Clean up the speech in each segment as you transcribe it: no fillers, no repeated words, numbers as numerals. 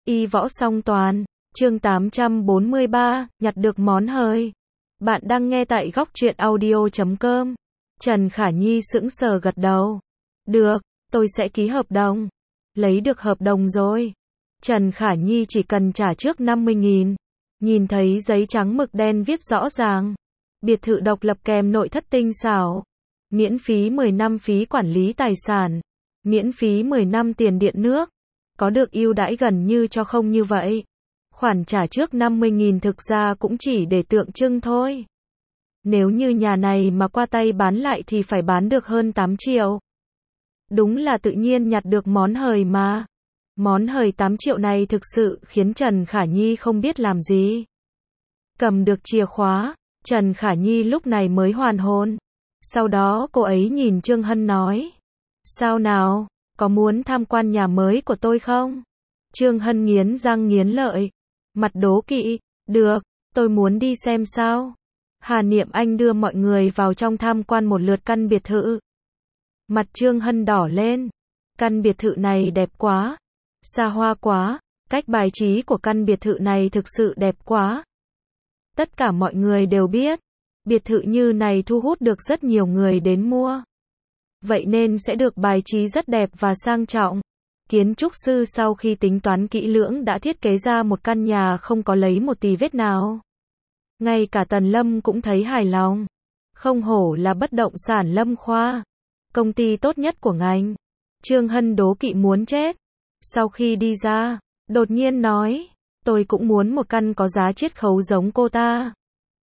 Y võ song toàn, chương 843, nhặt được món hời. Bạn đang nghe tại góc truyện audio.com. Trần Khả Nhi sững sờ gật đầu. Được, tôi sẽ ký hợp đồng. Lấy được hợp đồng rồi. Trần Khả Nhi chỉ cần trả trước 50.000. Nhìn thấy giấy trắng mực đen viết rõ ràng. Biệt thự độc lập kèm nội thất tinh xảo. Miễn phí 10 năm phí quản lý tài sản. Miễn phí 10 năm tiền điện nước. Có được ưu đãi gần như cho không như vậy. Khoản trả trước 50.000 thực ra cũng chỉ để tượng trưng thôi. Nếu như nhà này mà qua tay bán lại thì phải bán được hơn 8 triệu. Đúng là tự nhiên nhặt được món hời mà. Món hời 8 triệu này thực sự khiến Trần Khả Nhi không biết làm gì. Cầm được chìa khóa, Trần Khả Nhi lúc này mới hoàn hồn. Sau đó cô ấy nhìn Trương Hân nói. Sao nào, có muốn tham quan nhà mới của tôi không? Trương Hân nghiến răng nghiến lợi. Mặt đố kỵ, được, tôi muốn đi xem sao. Hà Niệm Anh đưa mọi người vào trong tham quan một lượt căn biệt thự. Mặt Trương Hân đỏ lên. Căn biệt thự này đẹp quá. Xa hoa quá. Cách bài trí của căn biệt thự này thực sự đẹp quá. Tất cả mọi người đều biết. Biệt thự như này thu hút được rất nhiều người đến mua. Vậy nên sẽ được bài trí rất đẹp và sang trọng. Kiến trúc sư sau khi tính toán kỹ lưỡng đã thiết kế ra một căn nhà không có lấy một tì vết nào. Ngay cả Tần Lâm cũng thấy hài lòng. Không hổ là bất động sản Lâm Khoa. Công ty tốt nhất của ngành. Trương Hân đố kỵ muốn chết. Sau khi đi ra, đột nhiên nói, tôi cũng muốn một căn có giá chiết khấu giống cô ta.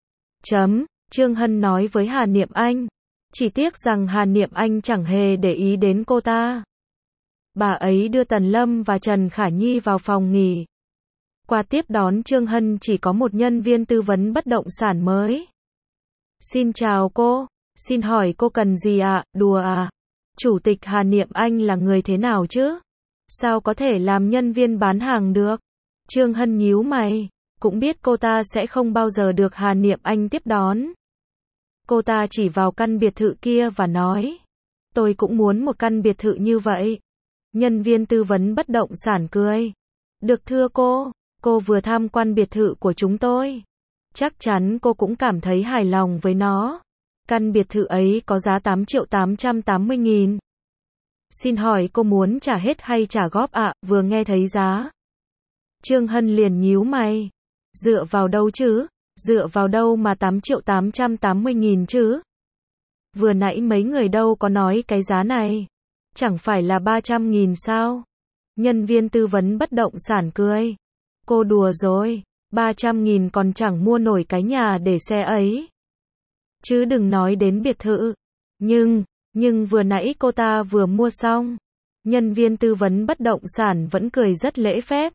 Trương Hân nói với Hà Niệm Anh. Chỉ tiếc rằng Hà Niệm Anh chẳng hề để ý đến cô ta. Bà ấy đưa Tần Lâm và Trần Khả Nhi vào phòng nghỉ. Qua tiếp đón Trương Hân chỉ có một nhân viên tư vấn bất động sản mới. Xin chào cô, xin hỏi cô cần gì ạ, đùa à? Chủ tịch Hà Niệm Anh là người thế nào chứ? Sao có thể làm nhân viên bán hàng được? Trương Hân nhíu mày, cũng biết cô ta sẽ không bao giờ được Hà Niệm Anh tiếp đón. Cô ta chỉ vào căn biệt thự kia và nói, tôi cũng muốn một căn biệt thự như vậy. Nhân viên tư vấn bất động sản cười. Được thưa cô vừa tham quan biệt thự của chúng tôi. Chắc chắn cô cũng cảm thấy hài lòng với nó. Căn biệt thự ấy có giá 8.880.000. Xin hỏi cô muốn trả hết hay trả góp ạ? Vừa nghe thấy giá. Trương Hân liền nhíu mày. Dựa vào đâu chứ? Dựa vào đâu mà 8.880.000 chứ? Vừa nãy mấy người đâu có nói cái giá này. Chẳng phải là 300.000 sao? Nhân viên tư vấn bất động sản cười. Cô đùa rồi, 300.000 còn chẳng mua nổi cái nhà để xe ấy. Chứ đừng nói đến biệt thự. Nhưng vừa nãy cô ta vừa mua xong. Nhân viên tư vấn bất động sản vẫn cười rất lễ phép.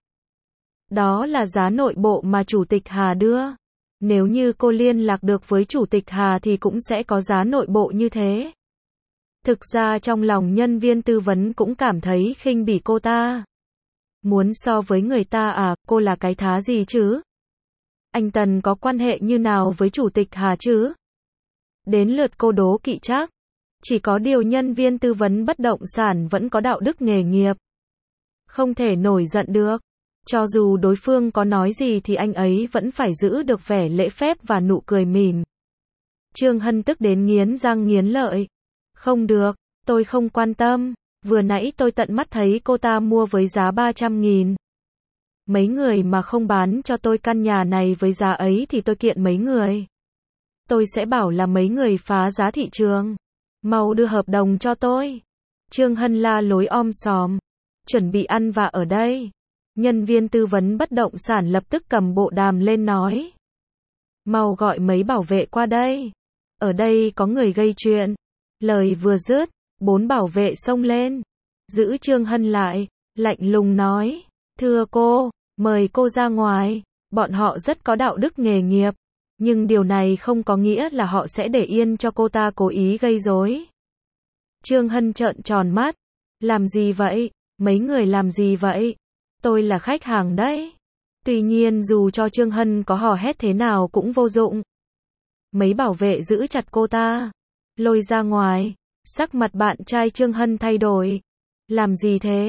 Đó là giá nội bộ mà Chủ tịch Hà đưa. Nếu như cô liên lạc được với Chủ tịch Hà thì cũng sẽ có giá nội bộ như thế. Thực ra trong lòng nhân viên tư vấn cũng cảm thấy khinh bỉ cô ta. Muốn so với người ta à, cô là cái thá gì chứ? Anh Tần có quan hệ như nào với Chủ tịch Hà chứ? Đến lượt cô đố kỵ chắc. Chỉ có điều nhân viên tư vấn bất động sản vẫn có đạo đức nghề nghiệp. Không thể nổi giận được. Cho dù đối phương có nói gì thì anh ấy vẫn phải giữ được vẻ lễ phép và nụ cười mỉm. Trương Hân tức đến nghiến răng nghiến lợi. Không được, tôi không quan tâm. Vừa nãy tôi tận mắt thấy cô ta mua với giá 300.000. Mấy người mà không bán cho tôi căn nhà này với giá ấy thì tôi kiện mấy người. Tôi sẽ bảo là mấy người phá giá thị trường. Mau đưa hợp đồng cho tôi. Trương Hân la lối om sòm. Chuẩn bị ăn vạ ở đây. Nhân viên tư vấn bất động sản lập tức cầm bộ đàm lên nói. Mau gọi mấy bảo vệ qua đây. Ở đây có người gây chuyện. Lời vừa dứt, 4 bảo vệ xông lên. Giữ Trương Hân lại, lạnh lùng nói. Thưa cô, mời cô ra ngoài. Bọn họ rất có đạo đức nghề nghiệp. Nhưng điều này không có nghĩa là họ sẽ để yên cho cô ta cố ý gây rối. Trương Hân trợn tròn mắt. Làm gì vậy? Mấy người làm gì vậy? Tôi là khách hàng đấy. Tuy nhiên dù cho Trương Hân có hò hét thế nào cũng vô dụng. Mấy bảo vệ giữ chặt cô ta. Lôi ra ngoài. Sắc mặt bạn trai Trương Hân thay đổi. Làm gì thế?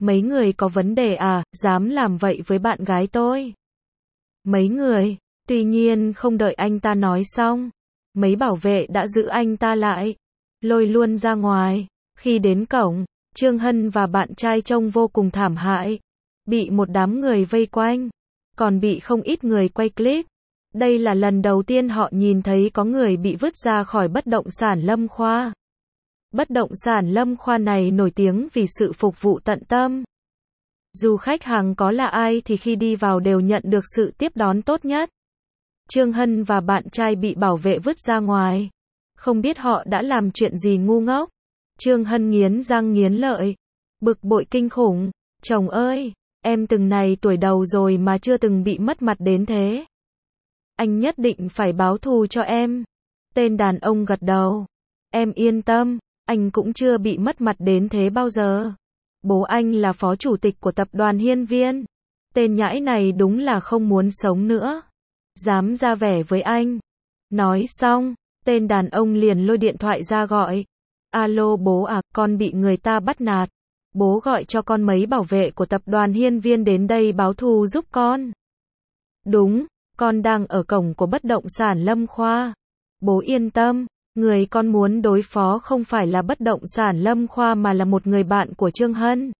Mấy người có vấn đề à, dám làm vậy với bạn gái tôi. Mấy người, tuy nhiên không đợi anh ta nói xong, mấy bảo vệ đã giữ anh ta lại, lôi luôn ra ngoài. Khi đến cổng, Trương Hân và bạn trai trông vô cùng thảm hại, bị một đám người vây quanh, còn bị không ít người quay clip. Đây là lần đầu tiên họ nhìn thấy có người bị vứt ra khỏi bất động sản Lâm Khoa. Bất động sản Lâm Khoa này nổi tiếng vì sự phục vụ tận tâm. Dù khách hàng có là ai thì khi đi vào đều nhận được sự tiếp đón tốt nhất. Trương Hân và bạn trai bị bảo vệ vứt ra ngoài. Không biết họ đã làm chuyện gì ngu ngốc. Trương Hân nghiến răng nghiến lợi, bực bội kinh khủng. Chồng ơi, em từng này tuổi đầu rồi mà chưa từng bị mất mặt đến thế. Anh nhất định phải báo thù cho em. Tên đàn ông gật đầu. Em yên tâm, anh cũng chưa bị mất mặt đến thế bao giờ. Bố anh là phó chủ tịch của tập đoàn Hiên Viên. Tên nhãi này đúng là không muốn sống nữa. Dám ra vẻ với anh. Nói xong, tên đàn ông liền lôi điện thoại ra gọi. Alo bố à, con bị người ta bắt nạt. Bố gọi cho con mấy bảo vệ của tập đoàn Hiên Viên đến đây báo thù giúp con. Đúng, con đang ở cổng của bất động sản Lâm Khoa. Bố yên tâm, người con muốn đối phó không phải là bất động sản Lâm Khoa mà là một người bạn của Trương Hân.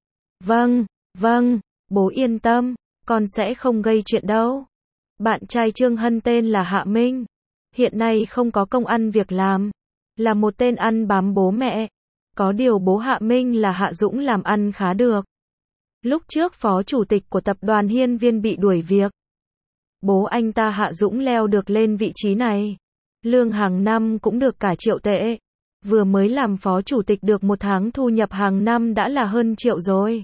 Vâng, bố yên tâm, con sẽ không gây chuyện đâu. Bạn trai Trương Hân tên là Hạ Minh. Hiện nay không có công ăn việc làm. Là một tên ăn bám bố mẹ. Có điều bố Hạ Minh là Hạ Dũng làm ăn khá được. Lúc trước phó chủ tịch của tập đoàn Hiên Viên bị đuổi việc. Bố anh ta Hạ Dũng leo được lên vị trí này. Lương hàng năm cũng được cả triệu tệ. Vừa mới làm phó chủ tịch được một tháng thu nhập hàng năm đã là hơn triệu rồi.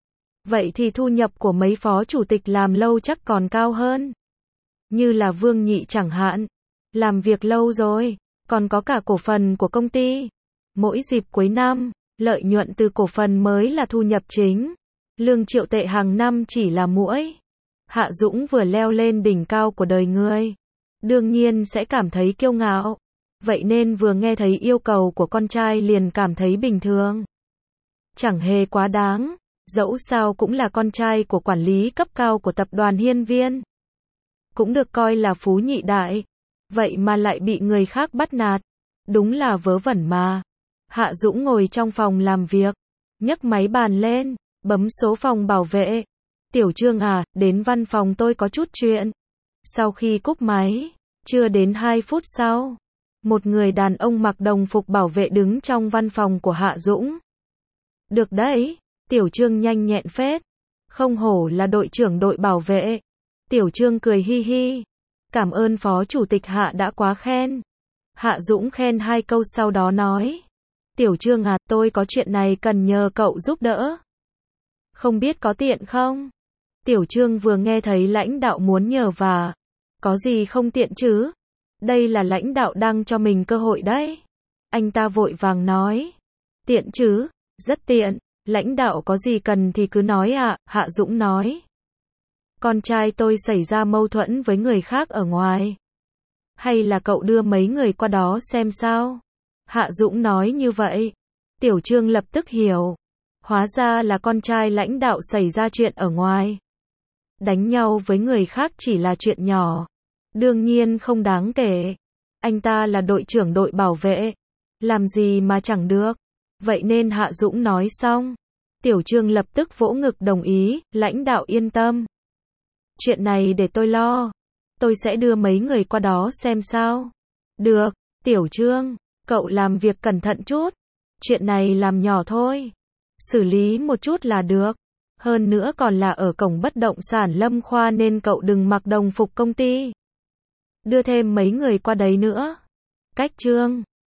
Vậy thì thu nhập của mấy phó chủ tịch làm lâu chắc còn cao hơn. Như là Vương Nhị chẳng hạn. Làm việc lâu rồi, còn có cả cổ phần của công ty. Mỗi dịp cuối năm, lợi nhuận từ cổ phần mới là thu nhập chính. Lương triệu tệ hàng năm chỉ là muỗi. Hạ Dũng vừa leo lên đỉnh cao của đời người. Đương nhiên sẽ cảm thấy kiêu ngạo. Vậy nên vừa nghe thấy yêu cầu của con trai liền cảm thấy bình thường. Chẳng hề quá đáng. Dẫu sao cũng là con trai của quản lý cấp cao của tập đoàn Hiên Viên. Cũng được coi là phú nhị đại. Vậy mà lại bị người khác bắt nạt. Đúng là vớ vẩn mà. Hạ Dũng ngồi trong phòng làm việc. Nhấc máy bàn lên. Bấm số phòng bảo vệ. Tiểu Trương à, đến văn phòng tôi có chút chuyện. Sau khi cúp máy, chưa đến 2 phút sau, một người đàn ông mặc đồng phục bảo vệ đứng trong văn phòng của Hạ Dũng. Được đấy, Tiểu Trương nhanh nhẹn phết. Không hổ là đội trưởng đội bảo vệ. Tiểu Trương cười hi hi. Cảm ơn phó chủ tịch Hạ đã quá khen. Hạ Dũng khen 2 câu sau đó nói. Tiểu Trương à, tôi có chuyện này cần nhờ cậu giúp đỡ. Không biết có tiện không? Tiểu Trương vừa nghe thấy lãnh đạo muốn nhờ và. Có gì không tiện chứ? Đây là lãnh đạo đang cho mình cơ hội đấy. Anh ta vội vàng nói. Tiện chứ? Rất tiện. Lãnh đạo có gì cần thì cứ nói ạ, Hạ Dũng nói. Con trai tôi xảy ra mâu thuẫn với người khác ở ngoài. Hay là cậu đưa mấy người qua đó xem sao? Hạ Dũng nói như vậy. Tiểu Trương lập tức hiểu. Hóa ra là con trai lãnh đạo xảy ra chuyện ở ngoài. Đánh nhau với người khác chỉ là chuyện nhỏ. Đương nhiên không đáng kể. Anh ta là đội trưởng đội bảo vệ. Làm gì mà chẳng được. Vậy nên Hạ Dũng nói xong. Tiểu Trương lập tức vỗ ngực đồng ý, lãnh đạo yên tâm. Chuyện này để tôi lo. Tôi sẽ đưa mấy người qua đó xem sao. Được, Tiểu Trương, cậu làm việc cẩn thận chút. Chuyện này làm nhỏ thôi. Xử lý một chút là được. Hơn nữa còn là ở cổng bất động sản Lâm Khoa nên cậu đừng mặc đồng phục công ty. Đưa thêm mấy người qua đấy nữa. Cách Trương.